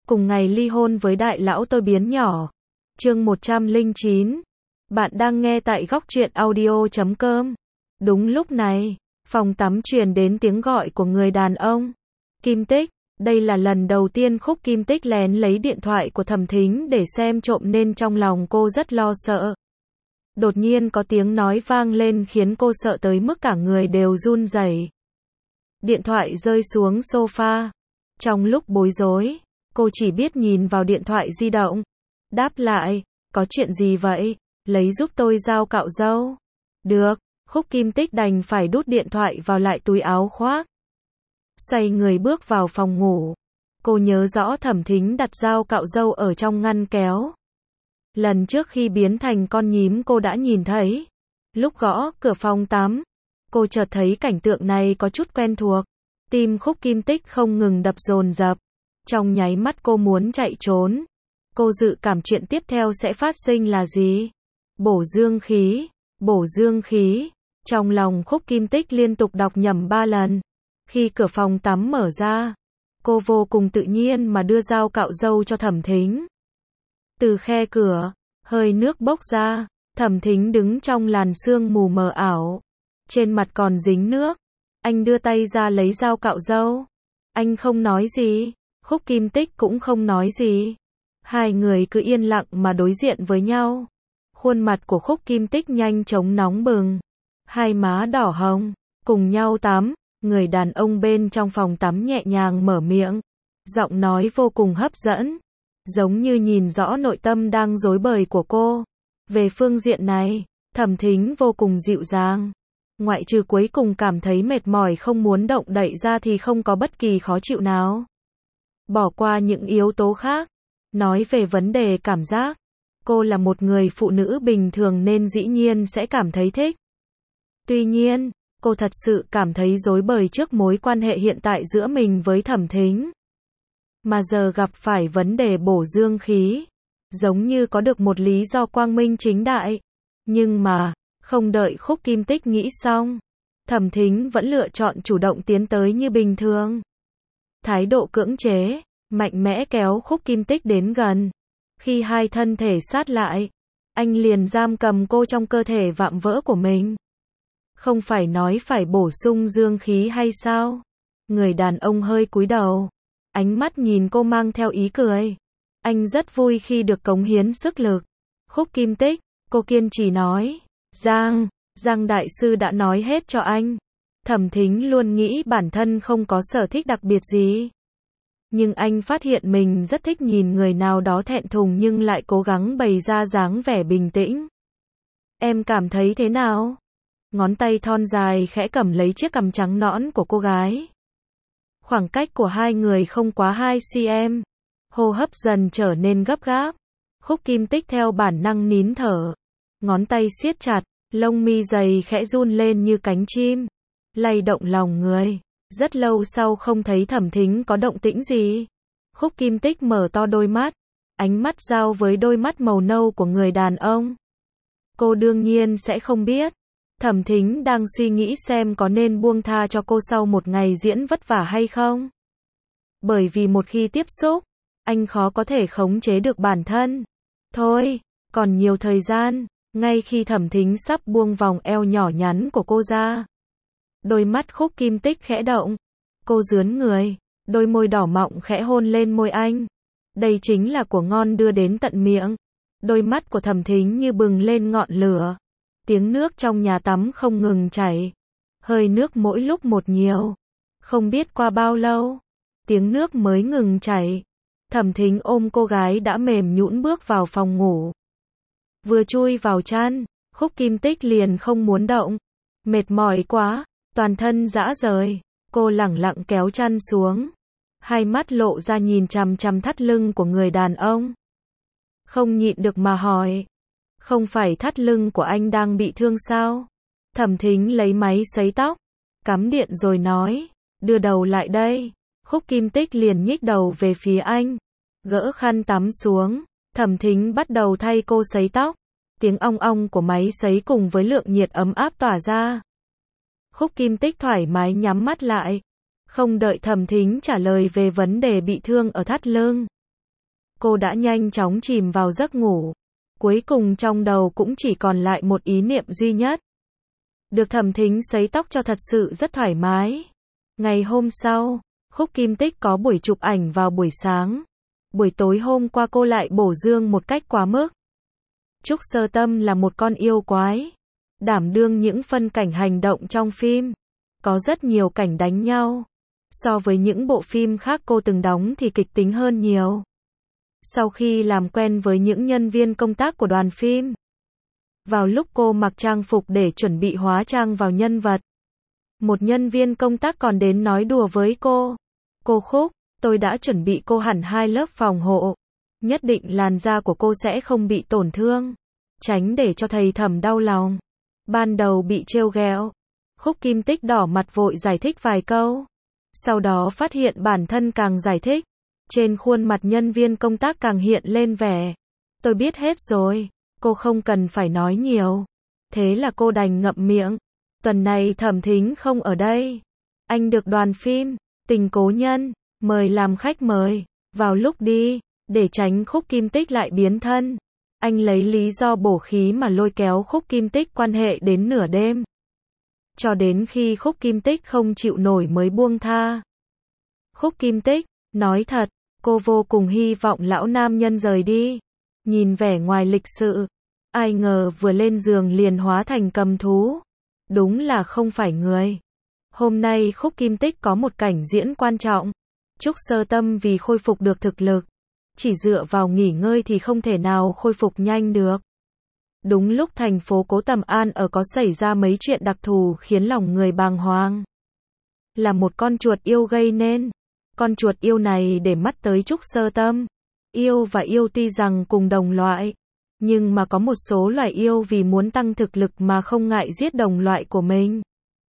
cùng ngày ly hôn với đại lão tôi biến nhỏ. Chương 109. Bạn đang nghe tại góc truyện audio.com. Đúng lúc này, phòng tắm truyền đến tiếng gọi của người đàn ông. Kim Tích, đây là lần đầu tiên Khúc Kim Tích lén lấy điện thoại của Thẩm Thính để xem trộm nên trong lòng cô rất lo sợ. Đột nhiên có tiếng nói vang lên khiến cô sợ tới mức cả người đều run rẩy. Điện thoại rơi xuống sofa. Trong lúc bối rối, cô chỉ biết nhìn vào điện thoại di động. Đáp lại, có chuyện gì vậy? Lấy giúp tôi dao cạo râu. Được, Khúc Kim Tích đành phải đút điện thoại vào lại túi áo khoác. Xoay người bước vào phòng ngủ. Cô nhớ rõ Thẩm Thính đặt dao cạo râu ở trong ngăn kéo. Lần trước khi biến thành con nhím cô đã nhìn thấy. Lúc gõ cửa phòng tắm, cô chợt thấy cảnh tượng này có chút quen thuộc. Tim Khúc Kim Tích không ngừng đập dồn dập. Trong nháy mắt cô muốn chạy trốn. Cô dự cảm chuyện tiếp theo sẽ phát sinh là gì? Bổ dương khí, bổ dương khí. Trong lòng Khúc Kim Tích liên tục đọc nhẩm 3 lần. Khi cửa phòng tắm mở ra, cô vô cùng tự nhiên mà đưa dao cạo râu cho Thẩm Thính. Từ khe cửa, hơi nước bốc ra, Thẩm Thính đứng trong làn sương mù mờ ảo. Trên mặt còn dính nước. Anh đưa tay ra lấy dao cạo râu. Anh không nói gì, Khúc Kim Tích cũng không nói gì. Hai người cứ yên lặng mà đối diện với nhau. Khuôn mặt của Khúc Kim Tích nhanh chóng nóng bừng. Hai má đỏ hồng, cùng nhau tắm. Người đàn ông bên trong phòng tắm nhẹ nhàng mở miệng. Giọng nói vô cùng hấp dẫn. Giống như nhìn rõ nội tâm đang rối bời của cô. Về phương diện này, Thẩm Thính vô cùng dịu dàng. Ngoại trừ cuối cùng cảm thấy mệt mỏi không muốn động đậy ra thì không có bất kỳ khó chịu nào. Bỏ qua những yếu tố khác. Nói về vấn đề cảm giác. Cô là một người phụ nữ bình thường nên dĩ nhiên sẽ cảm thấy thích. Tuy nhiên, cô thật sự cảm thấy rối bời trước mối quan hệ hiện tại giữa mình với Thẩm Thính. Mà giờ gặp phải vấn đề bổ dương khí. Giống như có được một lý do quang minh chính đại. Nhưng mà, không đợi Khúc Kim Tích nghĩ xong, Thẩm Thính vẫn lựa chọn chủ động tiến tới như bình thường. Thái độ cưỡng chế, mạnh mẽ kéo Khúc Kim Tích đến gần. Khi hai thân thể sát lại, anh liền giam cầm cô trong cơ thể vạm vỡ của mình. Không phải nói phải bổ sung dương khí hay sao? Người đàn ông hơi cúi đầu. Ánh mắt nhìn cô mang theo ý cười. Anh rất vui khi được cống hiến sức lực. Khúc Kim Tích, cô kiên trì nói. Giang đại sư đã nói hết cho anh. Thẩm Thính luôn nghĩ bản thân không có sở thích đặc biệt gì. Nhưng anh phát hiện mình rất thích nhìn người nào đó thẹn thùng nhưng lại cố gắng bày ra dáng vẻ bình tĩnh. Em cảm thấy thế nào? Ngón tay thon dài khẽ cầm lấy chiếc cằm trắng nõn của cô gái. Khoảng cách của hai người không quá 2 cm. Hô hấp dần trở nên gấp gáp. Khúc Kim Tích theo bản năng nín thở. Ngón tay siết chặt, lông mi dày khẽ run lên như cánh chim. Lay động lòng người. Rất lâu sau không thấy Thẩm Thính có động tĩnh gì. Khúc Kim Tích mở to đôi mắt. Ánh mắt giao với đôi mắt màu nâu của người đàn ông. Cô đương nhiên sẽ không biết. Thẩm Thính đang suy nghĩ xem có nên buông tha cho cô sau một ngày diễn vất vả hay không. Bởi vì một khi tiếp xúc, anh khó có thể khống chế được bản thân. Thôi, còn nhiều thời gian. Ngay khi Thẩm Thính sắp buông vòng eo nhỏ nhắn của cô ra, đôi mắt Khúc Kim Tích khẽ động. Cô rướn người, đôi môi đỏ mọng khẽ hôn lên môi anh. Đây chính là của ngon đưa đến tận miệng. Đôi mắt của Thẩm Thính như bừng lên ngọn lửa. Tiếng nước trong nhà tắm không ngừng chảy. Hơi nước mỗi lúc một nhiều. Không biết qua bao lâu, tiếng nước mới ngừng chảy. Thẩm Thính ôm cô gái đã mềm nhũn bước vào phòng ngủ. Vừa chui vào chăn, Khúc Kim Tích liền không muốn động. Mệt mỏi quá, toàn thân rã rời. Cô lẳng lặng kéo chăn xuống. Hai mắt lộ ra nhìn chằm chằm thắt lưng của người đàn ông. Không nhịn được mà hỏi. Không phải thắt lưng của anh đang bị thương sao? Thẩm Thính lấy máy sấy tóc. Cắm điện rồi nói. Đưa đầu lại đây. Khúc Kim Tích liền nhích đầu về phía anh. Gỡ khăn tắm xuống. Thẩm Thính bắt đầu thay cô sấy tóc. Tiếng ong ong của máy sấy cùng với lượng nhiệt ấm áp tỏa ra. Khúc Kim Tích thoải mái nhắm mắt lại. Không đợi Thẩm Thính trả lời về vấn đề bị thương ở thắt lưng. cô đã nhanh chóng chìm vào giấc ngủ. Cuối cùng trong đầu cũng chỉ còn lại một ý niệm duy nhất. Được Thẩm Thính sấy tóc cho thật sự rất thoải mái. Ngày hôm sau, Khúc Kim Tích có buổi chụp ảnh vào buổi sáng. Buổi tối hôm qua cô lại bổ dương một cách quá mức. Trúc Sơ Tâm là một con yêu quái. Đảm đương những phân cảnh hành động trong phim. Có rất nhiều cảnh đánh nhau. So với những bộ phim khác cô từng đóng thì kịch tính hơn nhiều. Sau khi làm quen với những nhân viên công tác của đoàn phim, vào lúc cô mặc trang phục để chuẩn bị hóa trang vào nhân vật, một nhân viên công tác còn đến nói đùa với cô. Cô Khúc, tôi đã chuẩn bị cô hẳn 2 lớp phòng hộ. Nhất định làn da của cô sẽ không bị tổn thương. Tránh để cho thầy Thẩm đau lòng. Ban đầu bị trêu ghẹo, Khúc Kim Tích đỏ mặt vội giải thích vài câu. Sau đó phát hiện bản thân càng giải thích, trên khuôn mặt nhân viên công tác càng hiện lên vẻ. Tôi biết hết rồi, cô không cần phải nói nhiều. Thế là cô đành ngậm miệng. Tuần này Thẩm Thính không ở đây. Anh được đoàn phim Tình Cố Nhân mời làm khách mời. Vào lúc đi, để tránh Khúc Kim Tích lại biến thân, anh lấy lý do bổ khí mà lôi kéo Khúc Kim Tích quan hệ đến nửa đêm. Cho đến khi Khúc Kim Tích không chịu nổi mới buông tha. Khúc Kim Tích, nói thật, cô vô cùng hy vọng lão nam nhân rời đi. Nhìn vẻ ngoài lịch sự, ai ngờ vừa lên giường liền hóa thành cầm thú. Đúng là không phải người. Hôm nay Khúc Kim Tích có một cảnh diễn quan trọng. Trúc Sơ Tâm vì khôi phục được thực lực, chỉ dựa vào nghỉ ngơi thì không thể nào khôi phục nhanh được. Đúng lúc thành phố Cố Tầm An ở có xảy ra mấy chuyện đặc thù khiến lòng người bàng hoàng. Là một con chuột yêu gây nên. Con chuột yêu này để mắt tới Trúc Sơ Tâm. Yêu và yêu tuy rằng cùng đồng loại, nhưng mà có một số loài yêu vì muốn tăng thực lực mà không ngại giết đồng loại của mình.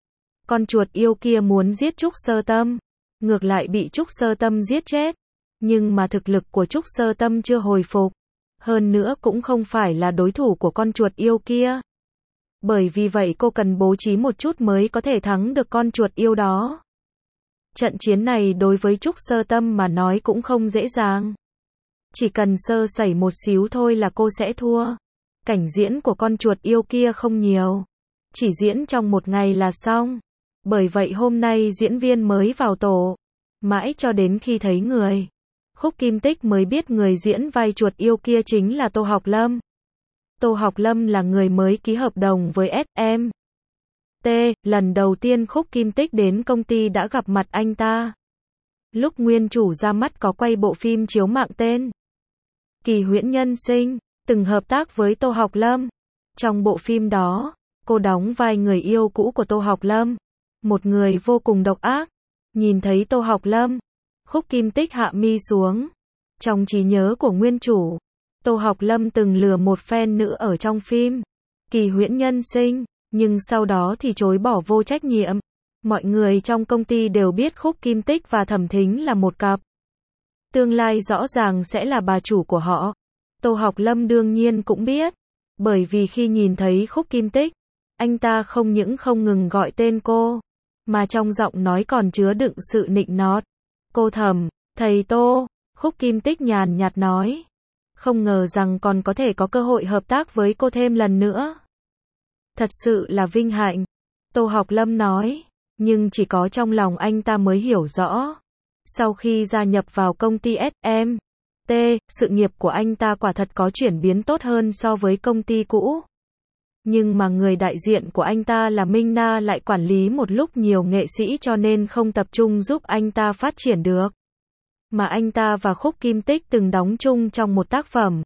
Con chuột yêu kia muốn giết Trúc Sơ Tâm, ngược lại bị Trúc Sơ Tâm giết chết. Nhưng mà thực lực của Trúc Sơ Tâm chưa hồi phục. Hơn nữa cũng không phải là đối thủ của con chuột yêu kia. Bởi vì vậy cô cần bố trí một chút mới có thể thắng được con chuột yêu đó. Trận chiến này đối với Trúc Sơ Tâm mà nói cũng không dễ dàng. Chỉ cần sơ sẩy một xíu thôi là cô sẽ thua. Cảnh diễn của con chuột yêu kia không nhiều. Chỉ diễn trong một ngày là xong. Bởi vậy hôm nay diễn viên mới vào tổ. Mãi cho đến khi thấy người, Khúc Kim Tích mới biết người diễn vai chuột yêu kia chính là Tô Học Lâm. Tô Học Lâm là người mới ký hợp đồng với SM. Lần đầu tiên Khúc Kim Tích đến công ty đã gặp mặt anh ta. Lúc nguyên chủ ra mắt có quay bộ phim chiếu mạng tên Kỳ Huyễn Nhân Sinh, từng hợp tác với Tô Học Lâm. Trong bộ phim đó, cô đóng vai người yêu cũ của Tô Học Lâm. Một người vô cùng độc ác. Nhìn thấy Tô Học Lâm, Khúc Kim Tích hạ mi xuống. Trong trí nhớ của nguyên chủ, Tô Học Lâm từng lừa một fan nữ ở trong phim Kỳ Huyễn Nhân Sinh, nhưng sau đó thì chối bỏ vô trách nhiệm. Mọi người trong công ty đều biết Khúc Kim Tích và Thẩm Thính là một cặp. Tương lai rõ ràng sẽ là bà chủ của họ. Tô Học Lâm đương nhiên cũng biết. Bởi vì khi nhìn thấy Khúc Kim Tích, anh ta không những không ngừng gọi tên cô, mà trong giọng nói còn chứa đựng sự nịnh nọt. Cô Thẩm, thầy Tô, Khúc Kim Tích nhàn nhạt nói. Không ngờ rằng còn có thể có cơ hội hợp tác với cô thêm lần nữa. Thật sự là vinh hạnh. Tô Học Lâm nói. Nhưng chỉ có trong lòng anh ta mới hiểu rõ. Sau khi gia nhập vào công ty SM, sự nghiệp của anh ta quả thật có chuyển biến tốt hơn so với công ty cũ. Nhưng mà người đại diện của anh ta là Minh Na lại quản lý một lúc nhiều nghệ sĩ cho nên không tập trung giúp anh ta phát triển được. Mà anh ta và Khúc Kim Tích từng đóng chung trong một tác phẩm.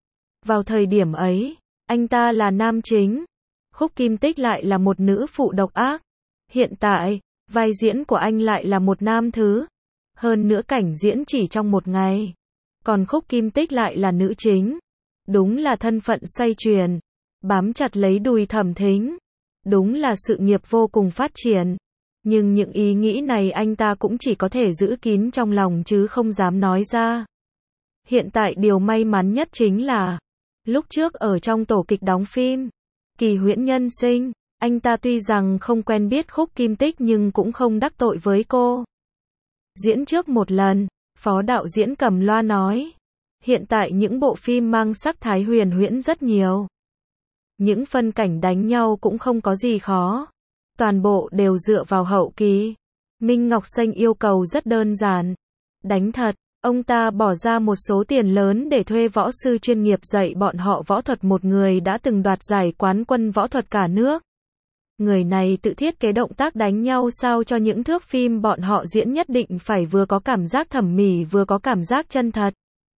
Vào thời điểm ấy, anh ta là nam chính. Khúc Kim Tích lại là một nữ phụ độc ác. Hiện tại, vai diễn của anh lại là một nam thứ. Hơn nữa cảnh diễn chỉ trong một ngày. Còn Khúc Kim Tích lại là nữ chính. Đúng là thân phận xoay chuyển. Bám chặt lấy đùi Thẩm Thính. Đúng là sự nghiệp vô cùng phát triển. Nhưng những ý nghĩ này anh ta cũng chỉ có thể giữ kín trong lòng chứ không dám nói ra. Hiện tại điều may mắn nhất chính là lúc trước ở trong tổ kịch đóng phim Kỳ Huyễn Nhân Sinh, anh ta tuy rằng không quen biết Khúc Kim Tích nhưng cũng không đắc tội với cô. Diễn trước một lần, phó đạo diễn cầm loa nói. Hiện tại những bộ phim mang sắc thái huyền huyễn rất nhiều. Những phân cảnh đánh nhau cũng không có gì khó. Toàn bộ đều dựa vào hậu kỳ. Minh Ngọc Xanh yêu cầu rất đơn giản. Đánh thật. Ông ta bỏ ra một số tiền lớn để thuê võ sư chuyên nghiệp dạy bọn họ võ thuật, một người đã từng đoạt giải quán quân võ thuật cả nước. Người này tự thiết kế động tác đánh nhau sao cho những thước phim bọn họ diễn nhất định phải vừa có cảm giác thẩm mỹ vừa có cảm giác chân thật.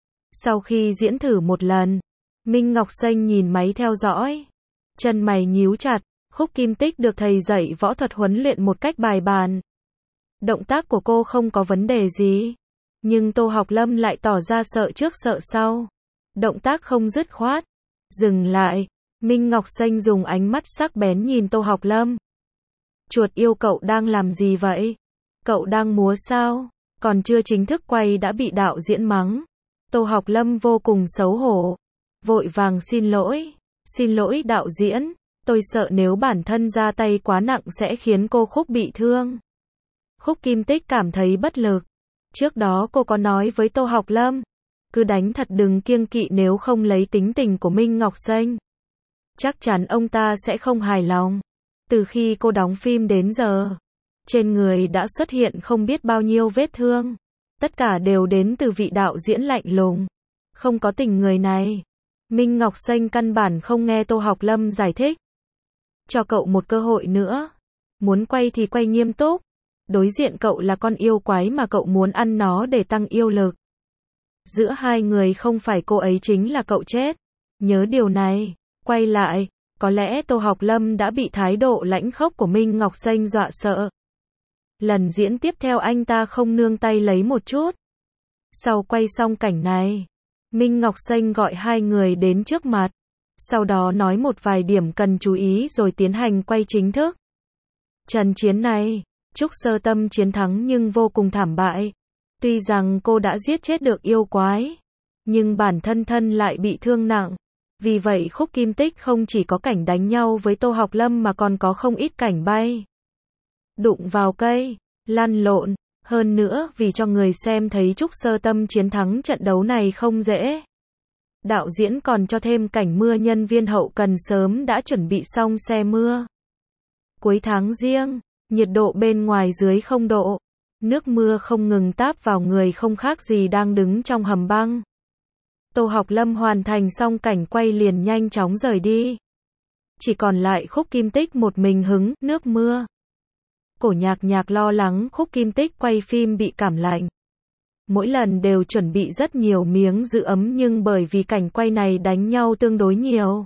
Sau khi diễn thử một lần, Minh Ngọc Xanh nhìn máy theo dõi. Chân mày nhíu chặt, Khúc Kim Tích được thầy dạy võ thuật huấn luyện một cách bài bản. Động tác của cô không có vấn đề gì. Nhưng Tô Học Lâm lại tỏ ra sợ trước sợ sau. Động tác không dứt khoát. Dừng lại. Minh Ngọc Xanh dùng ánh mắt sắc bén nhìn Tô Học Lâm. Chuột yêu, cậu đang làm gì vậy? Cậu đang múa sao? Còn chưa chính thức quay đã bị đạo diễn mắng. Tô Học Lâm vô cùng xấu hổ. Vội vàng xin lỗi. Xin lỗi đạo diễn. Tôi sợ nếu bản thân ra tay quá nặng sẽ khiến cô Khúc bị thương. Khúc Kim Tích cảm thấy bất lực. Trước đó cô có nói với Tô Học Lâm. Cứ đánh thật, đừng kiêng kỵ, nếu không lấy tính tình của Minh Ngọc Xanh. Chắc chắn ông ta sẽ không hài lòng. Từ khi cô đóng phim đến giờ, trên người đã xuất hiện không biết bao nhiêu vết thương. Tất cả đều đến từ vị đạo diễn lạnh lùng, không có tình người này. Minh Ngọc Xanh căn bản không nghe Tô Học Lâm giải thích. Cho cậu một cơ hội nữa. Muốn quay thì quay nghiêm túc. Đối diện cậu là con yêu quái mà cậu muốn ăn nó để tăng yêu lực. Giữa hai người không phải cô ấy chính là cậu chết. Nhớ điều này. Quay lại. Có lẽ Tô Học Lâm đã bị thái độ lãnh khốc của Minh Ngọc Xanh dọa sợ. Lần diễn tiếp theo anh ta không nương tay lấy một chút. Sau quay xong cảnh này, Minh Ngọc Xanh gọi hai người đến trước mặt. Sau đó nói một vài điểm cần chú ý rồi tiến hành quay chính thức. Trận chiến này, Trúc Sơ Tâm chiến thắng nhưng vô cùng thảm bại. Tuy rằng cô đã giết chết được yêu quái, nhưng bản thân lại bị thương nặng. Vì vậy Khúc Kim Tích không chỉ có cảnh đánh nhau với Tô Học Lâm mà còn có không ít cảnh bay, đụng vào cây, lăn lộn. Hơn nữa vì cho người xem thấy Trúc Sơ Tâm chiến thắng trận đấu này không dễ. Đạo diễn còn cho thêm cảnh mưa, nhân viên hậu cần sớm đã chuẩn bị xong xe mưa. Cuối tháng Giêng, nhiệt độ bên ngoài dưới 0 độ. Nước mưa không ngừng táp vào người không khác gì đang đứng trong hầm băng. Tô Học Lâm hoàn thành xong cảnh quay liền nhanh chóng rời đi. Chỉ còn lại Khúc Kim Tích một mình hứng nước mưa. Cổ Nhạc lo lắng Khúc Kim Tích quay phim bị cảm lạnh. Mỗi lần đều chuẩn bị rất nhiều miếng giữ ấm nhưng bởi vì cảnh quay này đánh nhau tương đối nhiều,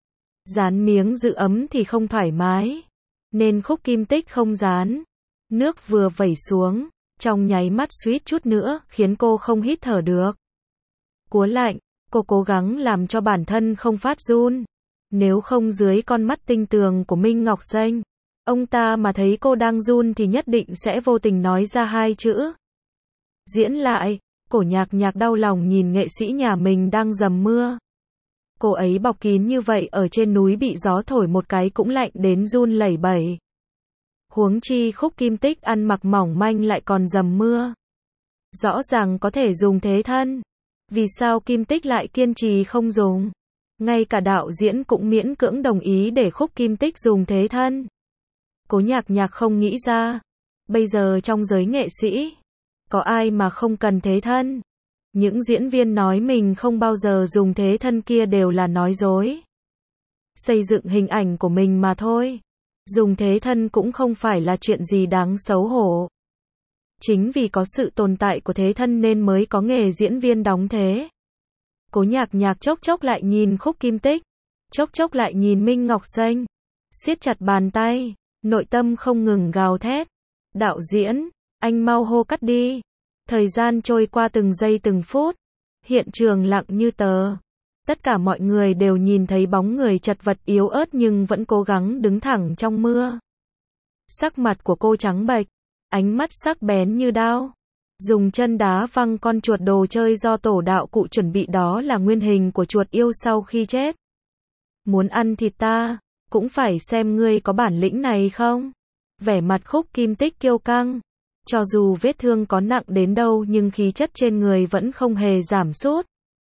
dán miếng giữ ấm thì không thoải mái, nên Khúc Kim Tích không dán. Nước vừa vẩy xuống, trong nháy mắt suýt chút nữa khiến cô không hít thở được. Cúa lạnh, cô cố gắng làm cho bản thân không phát run. Nếu không dưới con mắt tinh tường của Minh Ngọc Xanh, ông ta mà thấy cô đang run thì nhất định sẽ vô tình nói ra hai chữ. Diễn lại. Cổ Nhạc đau lòng nhìn nghệ sĩ nhà mình đang dầm mưa. Cô ấy bọc kín như vậy ở trên núi bị gió thổi một cái cũng lạnh đến run lẩy bẩy. Huống chi Khúc Kim Tích ăn mặc mỏng manh lại còn dầm mưa. Rõ ràng có thể dùng thế thân. Vì sao Kim Tích lại kiên trì không dùng? Ngay cả đạo diễn cũng miễn cưỡng đồng ý để Khúc Kim Tích dùng thế thân. Cố Nhạc không nghĩ ra. Bây giờ trong giới nghệ sĩ, có ai mà không cần thế thân? Những diễn viên nói mình không bao giờ dùng thế thân kia đều là nói dối. Xây dựng hình ảnh của mình mà thôi. Dùng thế thân cũng không phải là chuyện gì đáng xấu hổ. Chính vì có sự tồn tại của thế thân nên mới có nghề diễn viên đóng thế. Cố Nhạc chốc lại nhìn Khúc Kim Tích, chốc lại nhìn Minh Ngọc Xanh, siết chặt bàn tay, nội tâm không ngừng gào thét. Đạo diễn, anh mau hô cắt đi. Thời gian trôi qua từng giây từng phút. Hiện trường lặng như tờ. Tất cả mọi người đều nhìn thấy bóng người chật vật yếu ớt nhưng vẫn cố gắng đứng thẳng trong mưa. Sắc mặt của cô trắng bệch, ánh mắt sắc bén như đao. Dùng chân đá văng con chuột đồ chơi do tổ đạo cụ chuẩn bị, đó là nguyên hình của chuột yêu sau khi chết. Muốn ăn thịt ta, cũng phải xem ngươi có bản lĩnh này không? Vẻ mặt Khúc Kim Tích kiêu căng. Cho dù vết thương có nặng đến đâu nhưng khí chất trên người vẫn không hề giảm sút.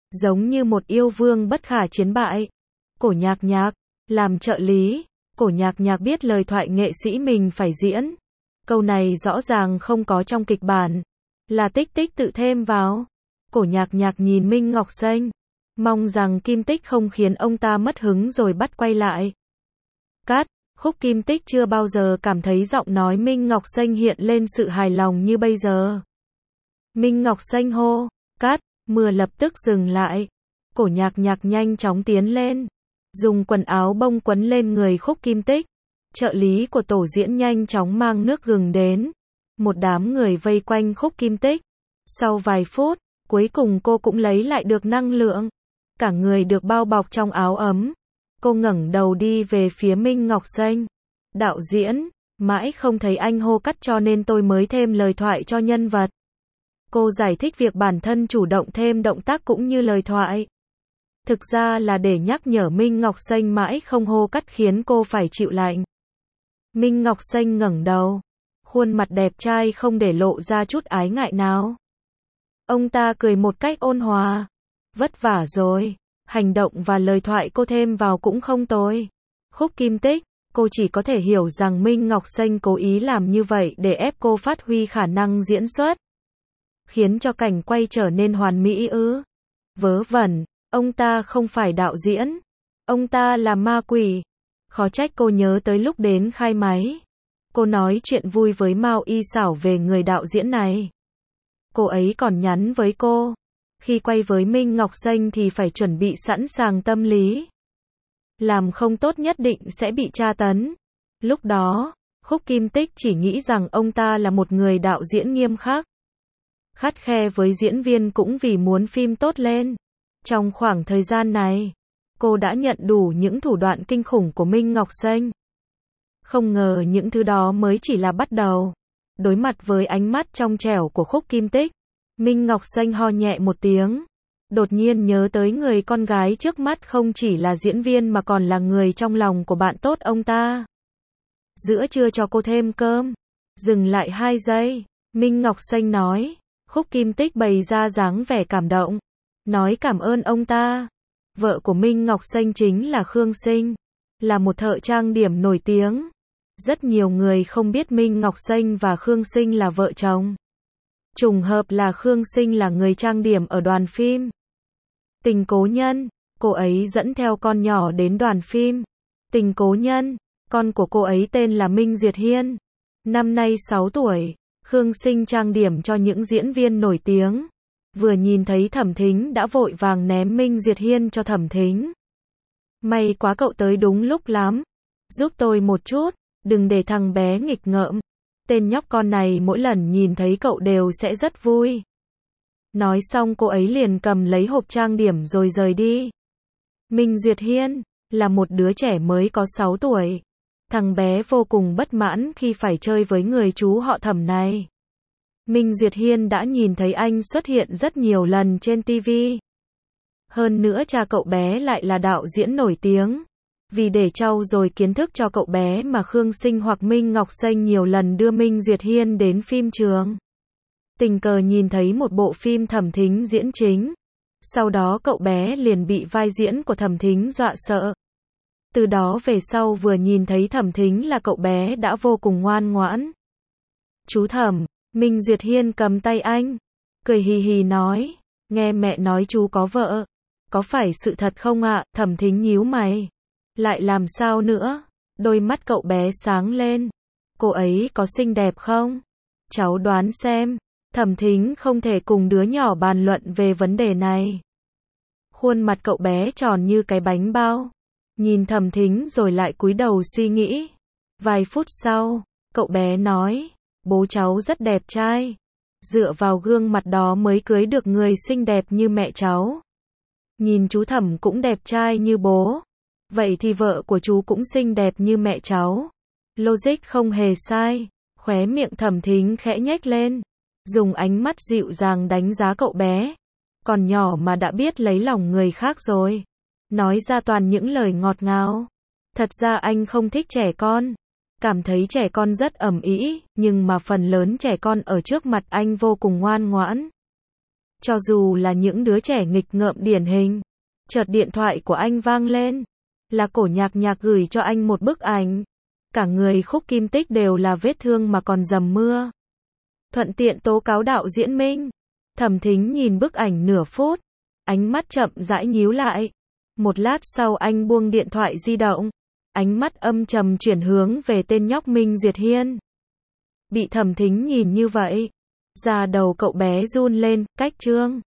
giống như một yêu vương bất khả chiến bại. Cổ Nhạc Nhạc, làm trợ lý, Cổ Nhạc Nhạc biết lời thoại nghệ sĩ mình phải diễn. Câu này rõ ràng không có trong kịch bản, là Tích Tích tự thêm vào. Cổ Nhạc Nhạc nhìn Minh Ngọc Xanh, mong rằng Kim Tích không khiến ông ta mất hứng rồi bắt quay lại. Cắt, khúc Kim Tích chưa bao giờ cảm thấy giọng nói Minh Ngọc Xanh hiện lên sự hài lòng như bây giờ. Minh Ngọc Xanh hô, cắt, mưa lập tức dừng lại. Cổ Nhạc Nhạc nhanh chóng tiến lên, dùng quần áo bông quấn lên người khúc Kim Tích. Trợ lý của tổ diễn nhanh chóng mang nước gừng đến. Một đám người vây quanh khúc Kim Tích. Sau vài phút, cuối cùng cô cũng lấy lại được năng lượng. Cả người được bao bọc trong áo ấm. Cô ngẩng đầu đi về phía Minh Ngọc Xanh. Đạo diễn, mãi không thấy anh hô cắt cho nên tôi mới thêm lời thoại cho nhân vật. Cô giải thích việc bản thân chủ động thêm động tác cũng như lời thoại. Thực ra là để nhắc nhở Minh Ngọc Xanh mãi không hô cắt khiến cô phải chịu lạnh. Minh Ngọc Xanh ngẩng đầu, khuôn mặt đẹp trai không để lộ ra chút ái ngại nào. Ông ta cười một cách ôn hòa. Vất vả rồi, hành động và lời thoại cô thêm vào cũng không tồi. Khúc Kim Tích, cô chỉ có thể hiểu rằng Minh Ngọc Xanh cố ý làm như vậy để ép cô phát huy khả năng diễn xuất. Khiến cho cảnh quay trở nên hoàn mỹ ư? Vớ vẩn, ông ta không phải đạo diễn. Ông ta là ma quỷ. Khó trách cô nhớ tới lúc đến khai máy. Cô nói chuyện vui với Mao Y Xảo về người đạo diễn này. Cô ấy còn nhắn với cô. Khi quay với Minh Ngọc Xanh thì phải chuẩn bị sẵn sàng tâm lý. Làm không tốt nhất định sẽ bị tra tấn. Lúc đó, khúc Kim Tích chỉ nghĩ rằng ông ta là một người đạo diễn nghiêm khắc. Khắt khe với diễn viên cũng vì muốn phim tốt lên. Trong khoảng thời gian này, cô đã nhận đủ những thủ đoạn kinh khủng của Minh Ngọc Xanh. Không ngờ những thứ đó mới chỉ là bắt đầu. Đối mặt với ánh mắt trong trẻo của khúc Kim Tích, Minh Ngọc Xanh ho nhẹ một tiếng. Đột nhiên nhớ tới người con gái trước mắt không chỉ là diễn viên mà còn là người trong lòng của bạn tốt ông ta. Giữa trưa cho cô thêm cơm. Dừng lại 2 giây. Minh Ngọc Xanh nói. Khúc Kim Tích bày ra dáng vẻ cảm động. Nói cảm ơn ông ta. Vợ của Minh Ngọc Xanh chính là Khương Sinh. Là một thợ trang điểm nổi tiếng. Rất nhiều người không biết Minh Ngọc Xanh và Khương Sinh là vợ chồng. Trùng hợp là Khương Sinh là người trang điểm ở đoàn phim Tình Cố Nhân. Cô ấy dẫn theo con nhỏ đến đoàn phim Tình Cố Nhân. Con của cô ấy tên là Minh Duyệt Hiên. Năm nay 6 tuổi. Khương Sinh trang điểm cho những diễn viên nổi tiếng. Vừa nhìn thấy Thẩm Thính đã vội vàng ném Minh Duyệt Hiên cho Thẩm Thính. May quá cậu tới đúng lúc lắm. Giúp tôi một chút, đừng để thằng bé nghịch ngợm. Tên nhóc con này mỗi lần nhìn thấy cậu đều sẽ rất vui. Nói xong cô ấy liền cầm lấy hộp trang điểm rồi rời đi. Minh Duyệt Hiên là một đứa trẻ mới có 6 tuổi. Thằng bé vô cùng bất mãn khi phải chơi với người chú họ Thẩm này. Minh Duyệt Hiên đã nhìn thấy anh xuất hiện rất nhiều lần trên TV. Hơn nữa cha cậu bé lại là đạo diễn nổi tiếng. Vì để trau dồi kiến thức cho cậu bé mà Khương Sinh hoặc Minh Ngọc Xanh nhiều lần đưa Minh Duyệt Hiên đến phim trường. Tình cờ nhìn thấy một bộ phim Thẩm Thính diễn chính. Sau đó cậu bé liền bị vai diễn của Thẩm Thính dọa sợ. Từ đó về sau vừa nhìn thấy Thẩm Thính là cậu bé đã vô cùng ngoan ngoãn. Chú Thẩm, Minh Duyệt Hiên cầm tay anh, cười hì hì nói, nghe mẹ nói chú có vợ. Có phải sự thật không ạ? Thẩm Thính nhíu mày. Lại làm sao nữa? Đôi mắt cậu bé sáng lên. Cô ấy có xinh đẹp không? Cháu đoán xem. Thẩm Thính không thể cùng đứa nhỏ bàn luận về vấn đề này. Khuôn mặt cậu bé tròn như cái bánh bao. Nhìn Thẩm Thính rồi lại cúi đầu suy nghĩ. Vài phút sau, cậu bé nói, bố cháu rất đẹp trai. Dựa vào gương mặt đó mới cưới được người xinh đẹp như mẹ cháu. Nhìn chú Thẩm cũng đẹp trai như bố. Vậy thì vợ của chú cũng xinh đẹp như mẹ cháu. Logic không hề sai. Khóe miệng Thẩm Thính khẽ nhếch lên. Dùng ánh mắt dịu dàng đánh giá cậu bé. Còn nhỏ mà đã biết lấy lòng người khác rồi. Nói ra toàn những lời ngọt ngào. Thật ra anh không thích trẻ con. Cảm thấy trẻ con rất ầm ĩ, nhưng mà phần lớn trẻ con ở trước mặt anh vô cùng ngoan ngoãn. Cho dù là những đứa trẻ nghịch ngợm điển hình. Chợt điện thoại của anh vang lên. Là Cổ Nhạc Nhạc gửi cho anh một bức ảnh. Cả người Khúc Kim Tích đều là vết thương mà còn dầm mưa. Thuận tiện tố cáo đạo diễn Minh. Thẩm Thính nhìn bức ảnh nửa phút. Ánh mắt chậm rãi nhíu lại. Một lát sau anh buông điện thoại di động. Ánh mắt âm trầm chuyển hướng về tên nhóc Minh Duyệt Hiên. Bị Thẩm Thính nhìn như vậy. Da đầu cậu bé run lên, cách Trương